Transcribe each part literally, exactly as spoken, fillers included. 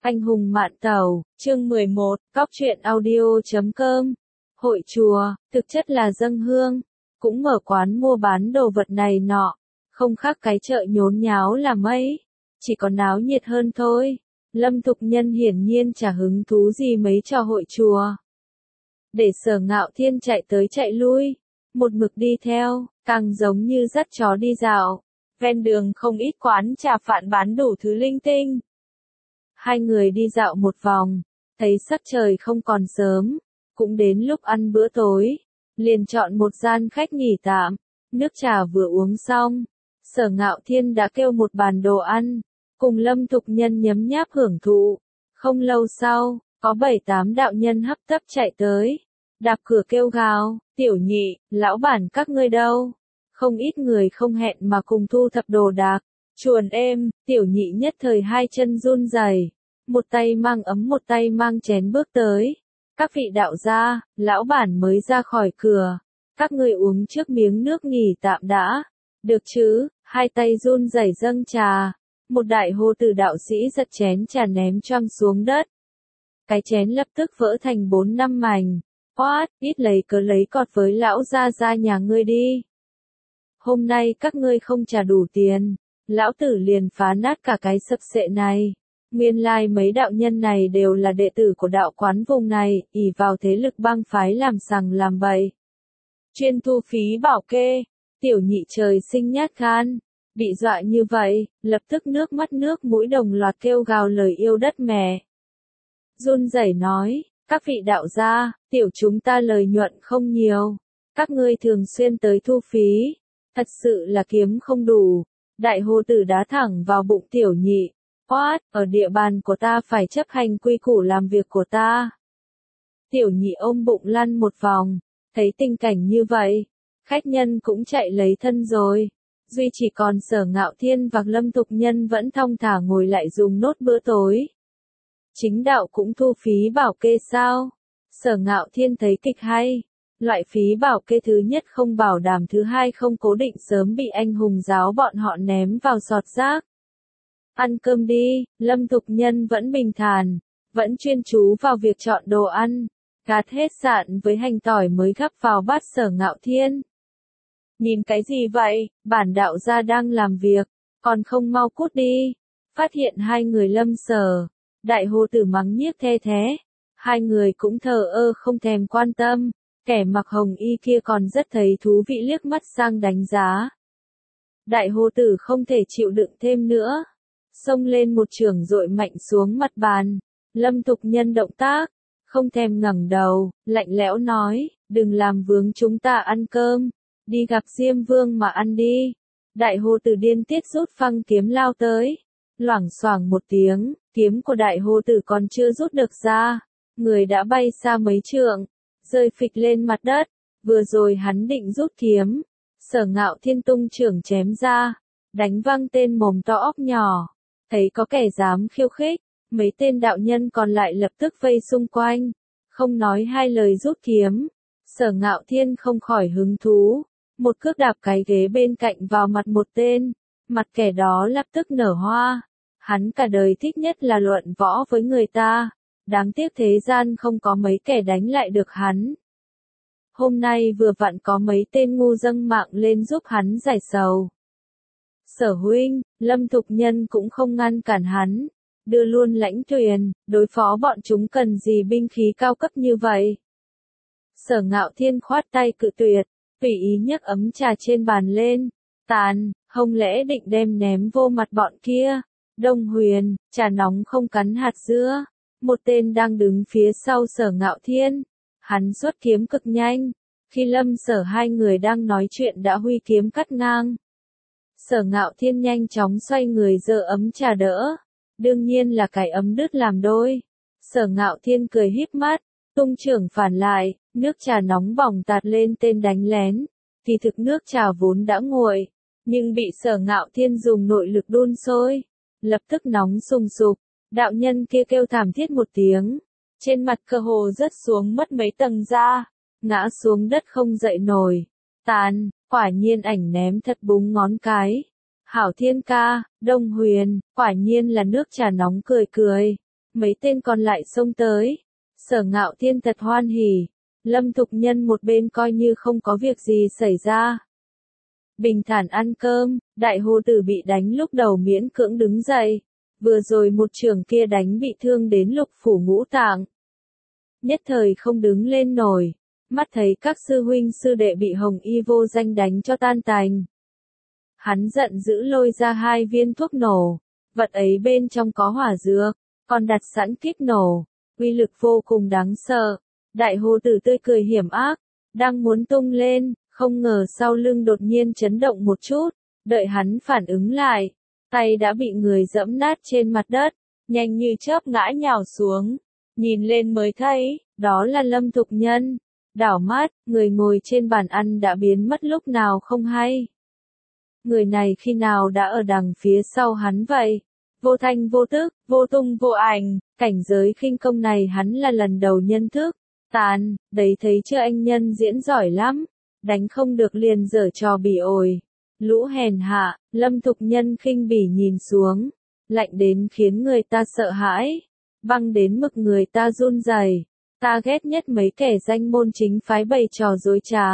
Anh hùng mạn tàu, chương mười một, cóc truyện audio chấm com. Hội chùa, thực chất là dâng hương, cũng mở quán mua bán đồ vật này nọ, không khác cái chợ nhốn nháo là mấy, chỉ còn náo nhiệt hơn thôi. Lâm Thục Nhân hiển nhiên chả hứng thú gì mấy trò hội chùa. Để Sở Ngạo Thiên chạy tới chạy lui, một mực đi theo, càng giống như dắt chó đi dạo. Ven đường không ít quán trà phạn bán đủ thứ linh tinh. Hai người đi dạo một vòng, thấy sắc trời không còn sớm, cũng đến lúc ăn bữa tối, liền chọn một gian khách nghỉ tạm, nước trà vừa uống xong, Sở Ngạo Thiên đã kêu một bàn đồ ăn, cùng Lâm Thục Nhân nhấm nháp hưởng thụ. Không lâu sau, có bảy tám đạo nhân hấp tấp chạy tới, đạp cửa kêu gào, tiểu nhị, lão bản các ngươi đâu? Không ít người không hẹn mà cùng thu thập đồ đạc, chuồn êm, tiểu nhị nhất thời hai chân run rẩy, một tay mang ấm một tay mang chén bước tới. Các vị đạo gia, lão bản mới ra khỏi cửa, các ngươi uống trước miếng nước nghỉ tạm đã, được chứ? Hai tay run rẩy dâng trà, một đại hô tử đạo sĩ giật chén trà ném choang xuống đất. Cái chén lập tức vỡ thành bốn năm mảnh. Oát, ít lấy cớ lấy cọt với lão gia gia nhà ngươi đi. Hôm nay các ngươi không trả đủ tiền, lão tử liền phá nát cả cái sập sệ này. Nguyên lai mấy đạo nhân này đều là đệ tử của đạo quán vùng này, ỷ vào thế lực bang phái làm sằng làm bậy. Chuyên thu phí bảo kê, tiểu nhị trời sinh nhát gan, bị dọa như vậy, lập tức nước mắt nước mũi đồng loạt kêu gào lời yêu đất mẹ. Run rẩy nói, các vị đạo gia, tiểu chúng ta lời nhuận không nhiều, các ngươi thường xuyên tới thu phí, thật sự là kiếm không đủ. Đại hồ tử đá thẳng vào bụng tiểu nhị, oát, ở địa bàn của ta phải chấp hành quy củ làm việc của ta. Tiểu nhị ôm bụng lăn một vòng, thấy tình cảnh như vậy, khách nhân cũng chạy lấy thân rồi, duy chỉ còn Sở Ngạo Thiên và Lâm Thục Nhân vẫn thong thả ngồi lại dùng nốt bữa tối. Chính đạo cũng thu phí bảo kê sao? Sở Ngạo Thiên thấy kịch hay. Loại phí bảo kê thứ nhất không bảo đảm, thứ hai không cố định, sớm bị anh hùng giáo bọn họ ném vào sọt rác. Ăn cơm đi, Lâm Thục Nhân vẫn bình thản, vẫn chuyên chú vào việc chọn đồ ăn, gạt hết sạn với hành tỏi mới gắp vào bát Sở Ngạo Thiên. Nhìn cái gì vậy, bản đạo gia đang làm việc, còn không mau cút đi. Phát hiện hai người Lâm Sở, đại hồ tử mắng nhiếc the thế, hai người cũng thờ ơ không thèm quan tâm, kẻ mặc hồng y kia còn rất thấy thú vị liếc mắt sang đánh giá. Đại hồ tử không thể chịu đựng thêm nữa, xông lên một chưởng dội mạnh xuống mặt bàn. Lâm Thục Nhân động tác, không thèm ngẩng đầu, lạnh lẽo nói, đừng làm vướng chúng ta ăn cơm, đi gặp Diêm Vương mà ăn đi. Đại hồ tử điên tiết rút phăng kiếm lao tới, loảng xoảng một tiếng, kiếm của đại hồ tử còn chưa rút được ra, người đã bay xa mấy trượng, rơi phịch lên mặt đất. Vừa rồi hắn định rút kiếm, Sở Ngạo Thiên tung chưởng chém ra, đánh văng tên mồm to óc nhỏ. Thấy có kẻ dám khiêu khích, mấy tên đạo nhân còn lại lập tức vây xung quanh, không nói hai lời rút kiếm. Sở Ngạo Thiên không khỏi hứng thú, một cước đạp cái ghế bên cạnh vào mặt một tên, mặt kẻ đó lập tức nở hoa. Hắn cả đời thích nhất là luận võ với người ta, đáng tiếc thế gian không có mấy kẻ đánh lại được hắn. Hôm nay vừa vặn có mấy tên ngu dâng mạng lên giúp hắn giải sầu. Sở huynh, Lâm Thục Nhân cũng không ngăn cản hắn, đưa luôn lãnh thuyền, đối phó bọn chúng cần gì binh khí cao cấp như vậy. Sở Ngạo Thiên khoát tay cự tuyệt, tùy ý nhấc ấm trà trên bàn lên, tàn, không lẽ định đem ném vô mặt bọn kia. Đông Huyền, trà nóng không cắn hạt dưa. Một tên đang đứng phía sau Sở Ngạo Thiên, hắn xuất kiếm cực nhanh, khi Lâm Sở hai người đang nói chuyện đã huy kiếm cắt ngang. Sở Ngạo Thiên nhanh chóng xoay người giơ ấm trà đỡ, đương nhiên là cái ấm đứt làm đôi. Sở Ngạo Thiên cười híp mắt, tung chưởng phản lại, nước trà nóng bỏng tạt lên tên đánh lén. Thì thực nước trà vốn đã nguội, nhưng bị Sở Ngạo Thiên dùng nội lực đun sôi, lập tức nóng sùng sục. Đạo nhân kia kêu thảm thiết một tiếng, trên mặt cơ hồ rớt xuống mất mấy tầng da, ngã xuống đất không dậy nổi. Tàn, quả nhiên ảnh ném thật búng ngón cái. Hảo Thiên ca, Đông Huyền, quả nhiên là nước trà nóng cười cười. mấy tên còn lại xông tới. Sở Ngạo Thiên thật hoan hỉ, Lâm Thục Nhân một bên coi như không có việc gì xảy ra. Bình thản ăn cơm, đại hồ tử bị đánh lúc đầu miễn cưỡng đứng dậy. Vừa rồi một trường kia đánh bị thương đến lục phủ ngũ tạng. Nhất thời không đứng lên nổi, mắt thấy các sư huynh sư đệ bị hồng y vô danh đánh cho tan tành. Hắn giận dữ lôi ra hai viên thuốc nổ, vật ấy bên trong có hỏa dược, còn đặt sẵn kíp nổ, uy lực vô cùng đáng sợ. Đại hồ tử tươi cười hiểm ác, đang muốn tung lên, không ngờ sau lưng đột nhiên chấn động một chút, đợi hắn phản ứng lại, tay đã bị người giẫm nát trên mặt đất, nhanh như chớp ngã nhào xuống, nhìn lên mới thấy, đó là Lâm Thục Nhân. Đảo mắt, người ngồi trên bàn ăn đã biến mất lúc nào không hay. Người này khi nào đã ở đằng phía sau hắn vậy? Vô thanh vô tức, vô tung vô ảnh, cảnh giới khinh công này hắn là lần đầu nhân thức. Tàn, đấy thấy chưa, anh nhân diễn giỏi lắm, đánh không được liền giở trò bỉ ổi. Lũ hèn hạ, Lâm Thục Nhân khinh bỉ nhìn xuống, lạnh đến khiến người ta sợ hãi, băng đến mức người ta run rẩy. Ta ghét nhất mấy kẻ danh môn chính phái bày trò dối trá.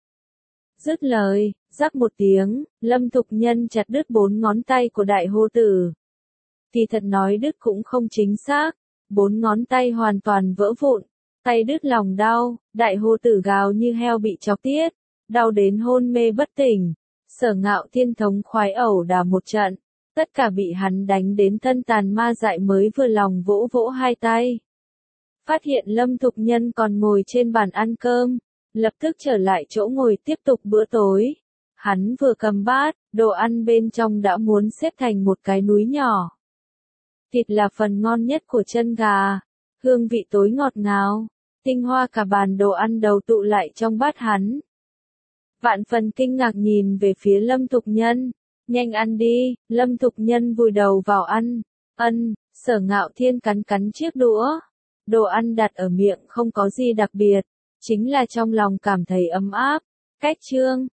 Dứt lời, rắc một tiếng, Lâm Thục Nhân chặt đứt bốn ngón tay của đại hồ tử. Thì thật nói đứt cũng không chính xác, bốn ngón tay hoàn toàn vỡ vụn, tay đứt lòng đau, đại hồ tử gào như heo bị chọc tiết, đau đến hôn mê bất tỉnh. Sở Ngạo Thiên thống khoái ẩu đả một trận, tất cả bị hắn đánh đến thân tàn ma dại mới vừa lòng vỗ vỗ hai tay. Phát hiện Lâm Thục Nhân còn ngồi trên bàn ăn cơm, lập tức trở lại chỗ ngồi tiếp tục bữa tối. Hắn vừa cầm bát, đồ ăn bên trong đã muốn xếp thành một cái núi nhỏ. Thịt là phần ngon nhất của chân gà, hương vị tối ngọt ngào, tinh hoa cả bàn đồ ăn đầu tụ lại trong bát hắn. Vạn phần kinh ngạc nhìn về phía Lâm Thục Nhân, nhanh ăn đi. Lâm Thục Nhân vùi đầu vào ăn, ân, Sở Ngạo Thiên cắn cắn chiếc đũa. Đồ ăn đặt ở miệng không có gì đặc biệt, chính là trong lòng cảm thấy ấm áp. Cách chương